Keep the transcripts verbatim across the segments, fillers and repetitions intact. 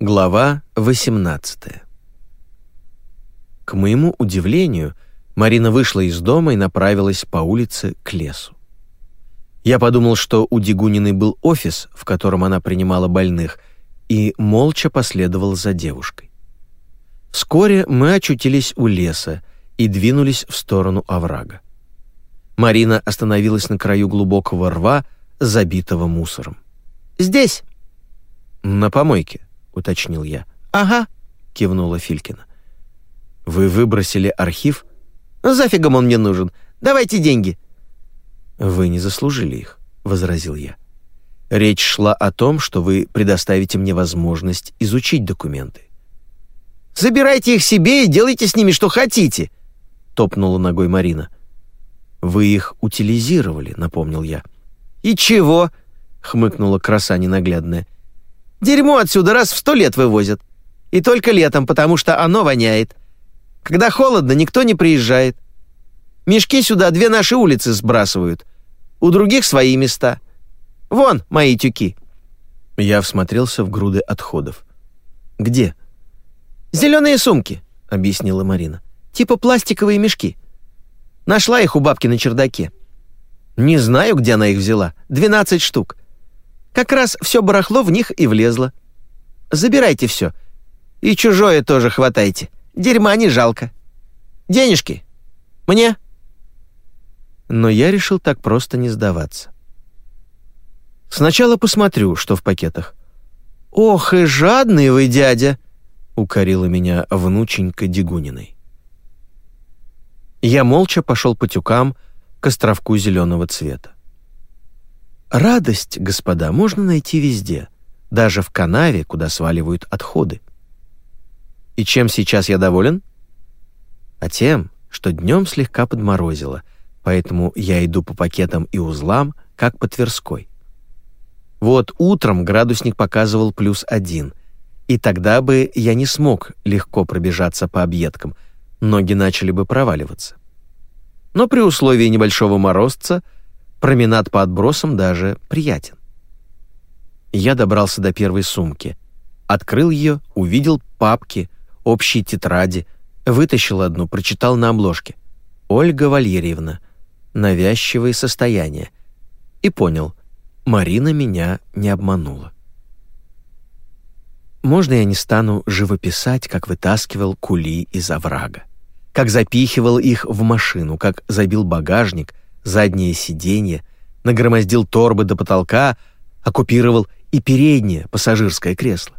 Глава восемнадцатая. К моему удивлению, Марина вышла из дома и направилась по улице к лесу. Я подумал, что у Дегуниной был офис, в котором она принимала больных, и молча последовал за девушкой. Вскоре мы очутились у леса и двинулись в сторону оврага. Марина остановилась на краю глубокого рва, забитого мусором. «Здесь!» «На помойке», — уточнил я. «Ага», — кивнула Филькина. «Вы выбросили архив?» «Зафигом он мне нужен. Давайте деньги». «Вы не заслужили их», — возразил я. «Речь шла о том, что вы предоставите мне возможность изучить документы». «Забирайте их себе и делайте с ними что хотите», — топнула ногой Марина. «Вы их утилизировали», — напомнил я. «И чего?» — хмыкнула краса ненаглядная. «Дерьмо отсюда раз в сто лет вывозят. И только летом, потому что оно воняет. Когда холодно, никто не приезжает. Мешки сюда две наши улицы сбрасывают. У других свои места. Вон мои тюки». Я всмотрелся в груды отходов. «Где?» «Зеленые сумки», — объяснила Марина. «Типа пластиковые мешки. Нашла их у бабки на чердаке. Не знаю, где она их взяла. Двенадцать штук. Как раз все барахло в них и влезло. Забирайте все. И чужое тоже хватайте. Дерьма не жалко. Денежки. Мне?» Но я решил так просто не сдаваться. «Сначала посмотрю, что в пакетах». «Ох и жадный вы, дядя!» — укорила меня внученька Дегуниной. Я молча пошел по тюкам к островку зеленого цвета. Радость, господа, можно найти везде, даже в канаве, куда сваливают отходы. И чем сейчас я доволен? А тем, что днем слегка подморозило, поэтому я иду по пакетам и узлам, как по Тверской. Вот утром градусник показывал плюс один, и тогда бы я не смог легко пробежаться по объедкам, ноги начали бы проваливаться. Но при условии небольшого морозца променад по отбросам даже приятен. Я добрался до первой сумки, открыл ее, увидел папки, общие тетради, вытащил одну, прочитал на обложке: «Ольга Валерьевна. Навязчивые состояния». И понял, Марина меня не обманула. Можно я не стану живописать, как вытаскивал кули из оврага, как запихивал их в машину, как забил багажник, заднее сиденье, нагромоздил торбы до потолка, оккупировал и переднее пассажирское кресло.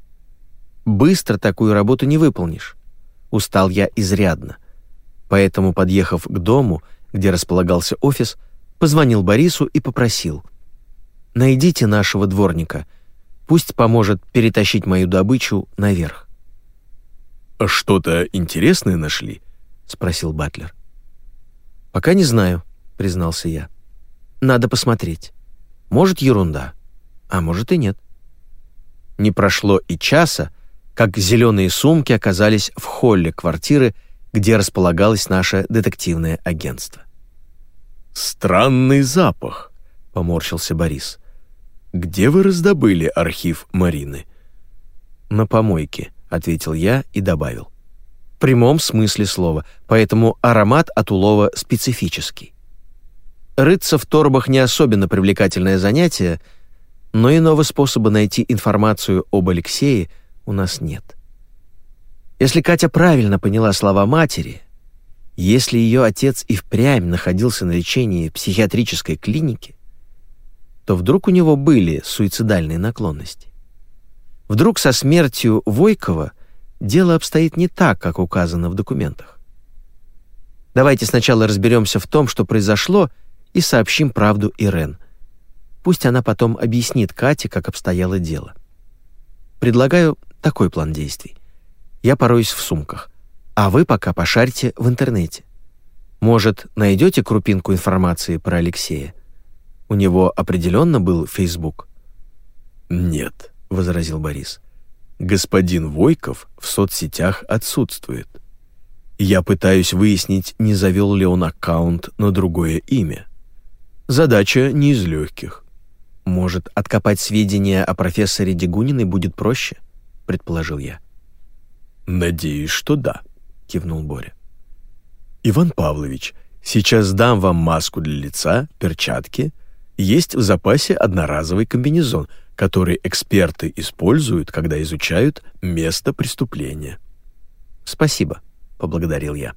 Быстро такую работу не выполнишь. Устал я изрядно. Поэтому, подъехав к дому, где располагался офис, позвонил Борису и попросил: «Найдите нашего дворника, пусть поможет перетащить мою добычу наверх». «Что-то интересное нашли?» — спросил батлер. «Пока не знаю», — признался я. «Надо посмотреть. Может, ерунда, а может и нет». Не прошло и часа, как зеленые сумки оказались в холле квартиры, где располагалось наше детективное агентство. «Странный запах», — поморщился Борис. «Где вы раздобыли архив Марины?» «На помойке», — ответил я и добавил. «В прямом смысле слова, поэтому аромат от улова специфический. Рыться в торбах не особенно привлекательное занятие, но иного способа найти информацию об Алексее у нас нет. Если Катя правильно поняла слова матери, если ее отец и впрямь находился на лечении в психиатрической клинике, то вдруг у него были суицидальные наклонности. Вдруг со смертью Войкова дело обстоит не так, как указано в документах. Давайте сначала разберемся в том, что произошло, и сообщим правду Ирен. Пусть она потом объяснит Кате, как обстояло дело. Предлагаю такой план действий. Я пороюсь в сумках, а вы пока пошарьте в интернете. Может, найдете крупинку информации про Алексея? У него определенно был Facebook». «Нет», — возразил Борис. «Господин Войков в соцсетях отсутствует. Я пытаюсь выяснить, не завел ли он аккаунт на другое имя. Задача не из легких». «Может, откопать сведения о профессоре Дегуниной будет проще?» — предположил я. «Надеюсь, что да», — кивнул Боря. «Иван Павлович, сейчас дам вам маску для лица, перчатки. Есть в запасе одноразовый комбинезон, который эксперты используют, когда изучают место преступления». «Спасибо», — поблагодарил я.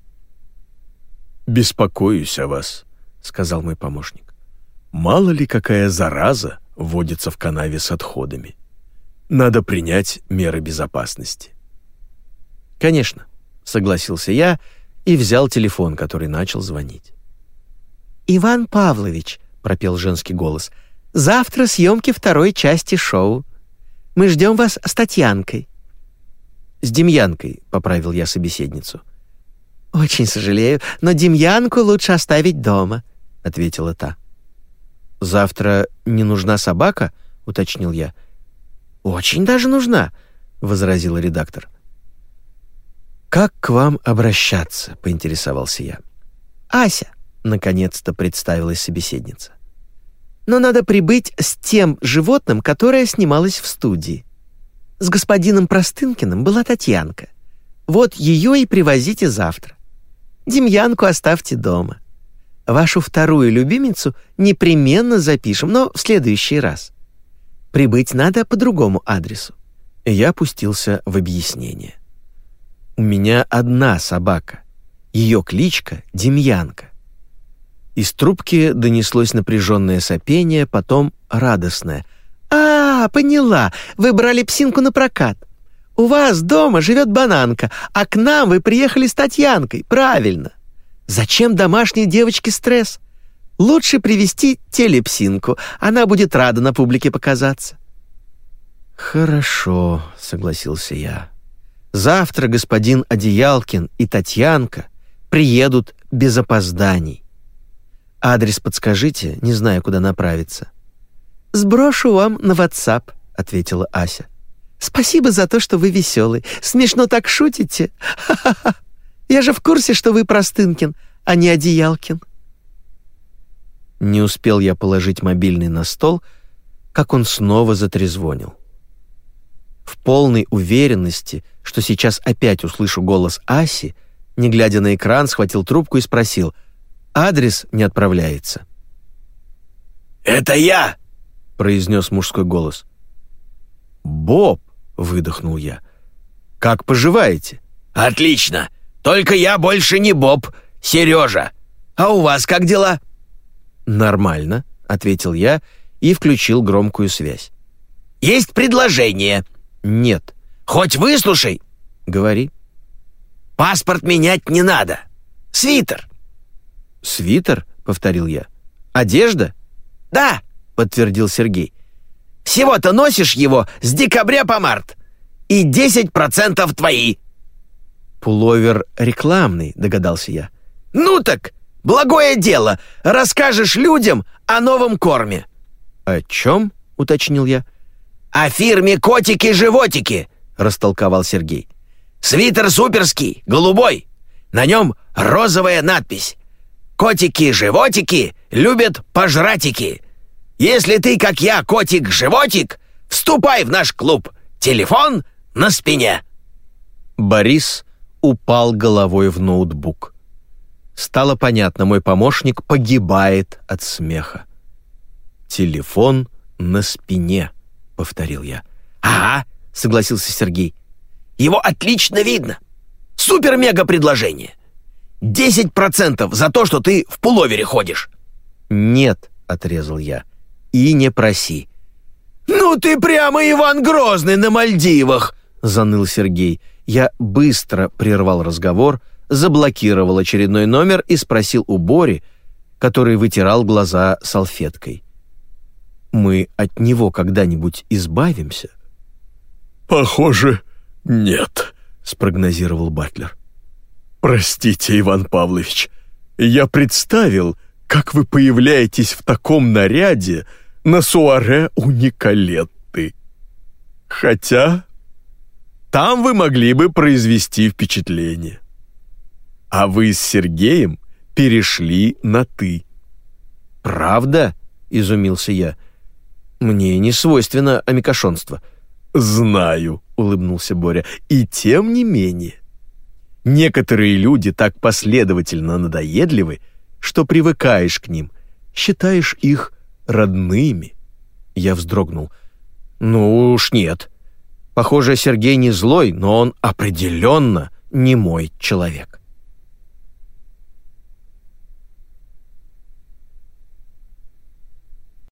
«Беспокоюсь о вас», — сказал мой помощник. «Мало ли какая зараза водится в канаве с отходами. Надо принять меры безопасности». «Конечно», — согласился я и взял телефон, который начал звонить. «Иван Павлович», — пропел женский голос, — «завтра съемки второй части шоу. Мы ждем вас с Татьянкой». «С Демьянкой», — поправил я собеседницу. «Очень сожалею, но Демьянку лучше оставить дома», — ответила та. «Завтра не нужна собака?» — уточнил я. «Очень даже нужна», — возразила редактор. «Как к вам обращаться?» — поинтересовался я. «Ася», — наконец-то представилась собеседница. «Но надо прибыть с тем животным, которое снималось в студии. С господином Простынкиным была Татьянка. Вот ее и привозите завтра. Демьянку оставьте дома. Вашу вторую любимицу непременно запишем, но в следующий раз. Прибыть надо по другому адресу». Я пустился в объяснение. «У меня одна собака. Ее кличка Демьянка». Из трубки донеслось напряженное сопение, потом радостное. «А, поняла, вы брали псинку на прокат. У вас дома живет бананка, а к нам вы приехали с Татьянкой, правильно. Зачем домашней девочке стресс? Лучше привезти телепсинку, она будет рада на публике показаться». «Хорошо», — согласился я. «Завтра господин Одеялкин и Татьянка приедут без опозданий. Адрес подскажите, не знаю, куда направиться». «Сброшу вам на WhatsApp», — ответила Ася. «Спасибо за то, что вы веселый. Смешно так шутите. Ха-ха-ха. Я же в курсе, что вы Простынкин, а не Одеялкин». Не успел я положить мобильный на стол, как он снова затрезвонил. В полной уверенности, что сейчас опять услышу голос Аси, не глядя на экран, схватил трубку и спросил: «Адрес не отправляется». «Это я!» — произнес мужской голос. «Боб!» — выдохнул я. «Как поживаете?» «Отлично! Только я больше не Боб, Сережа. А у вас как дела?» «Нормально», — ответил я и включил громкую связь. «Есть предложение». «Нет». «Хоть выслушай». «Говори». «Паспорт менять не надо. Свитер». «Свитер?» — повторил я. «Одежда?» «Да», — подтвердил Сергей. «Всего-то носишь его с декабря по март. И десять процентов твои». «Пуловер рекламный», — догадался я. «Ну так, благое дело. Расскажешь людям о новом корме». «О чем?» — уточнил я. «О фирме «Котики-животики», — растолковал Сергей. «Свитер суперский, голубой. На нем розовая надпись. Котики-животики любят пожратики. Если ты, как я, котик-животик, вступай в наш клуб. Телефон на спине». Борис упал головой в ноутбук. Стало понятно, мой помощник погибает от смеха. «Телефон на спине», — повторил я. «Ага», — согласился Сергей. «Его отлично видно. Супер-мега предложение. Десять процентов за то, что ты в пуловере ходишь». «Нет», — отрезал я, — «и не проси». «Ну ты прямо Иван Грозный на Мальдивах», — заныл Сергей. Я быстро прервал разговор, заблокировал очередной номер и спросил у Бори, который вытирал глаза салфеткой: «Мы от него когда-нибудь избавимся?» «Похоже, нет», — спрогнозировал Батлер. «Простите, Иван Павлович, я представил, как вы появляетесь в таком наряде на суаре у Николетты. Хотя там вы могли бы произвести впечатление. А вы с Сергеем перешли на «ты». «Правда?» — изумился я. «Мне не свойственно амикошонство. «Знаю», — улыбнулся Боря, — «и тем не менее. Некоторые люди так последовательно надоедливы, что привыкаешь к ним, считаешь их родными». Я вздрогнул. «Ну уж нет. Похоже, Сергей не злой, но он определенно не мой человек».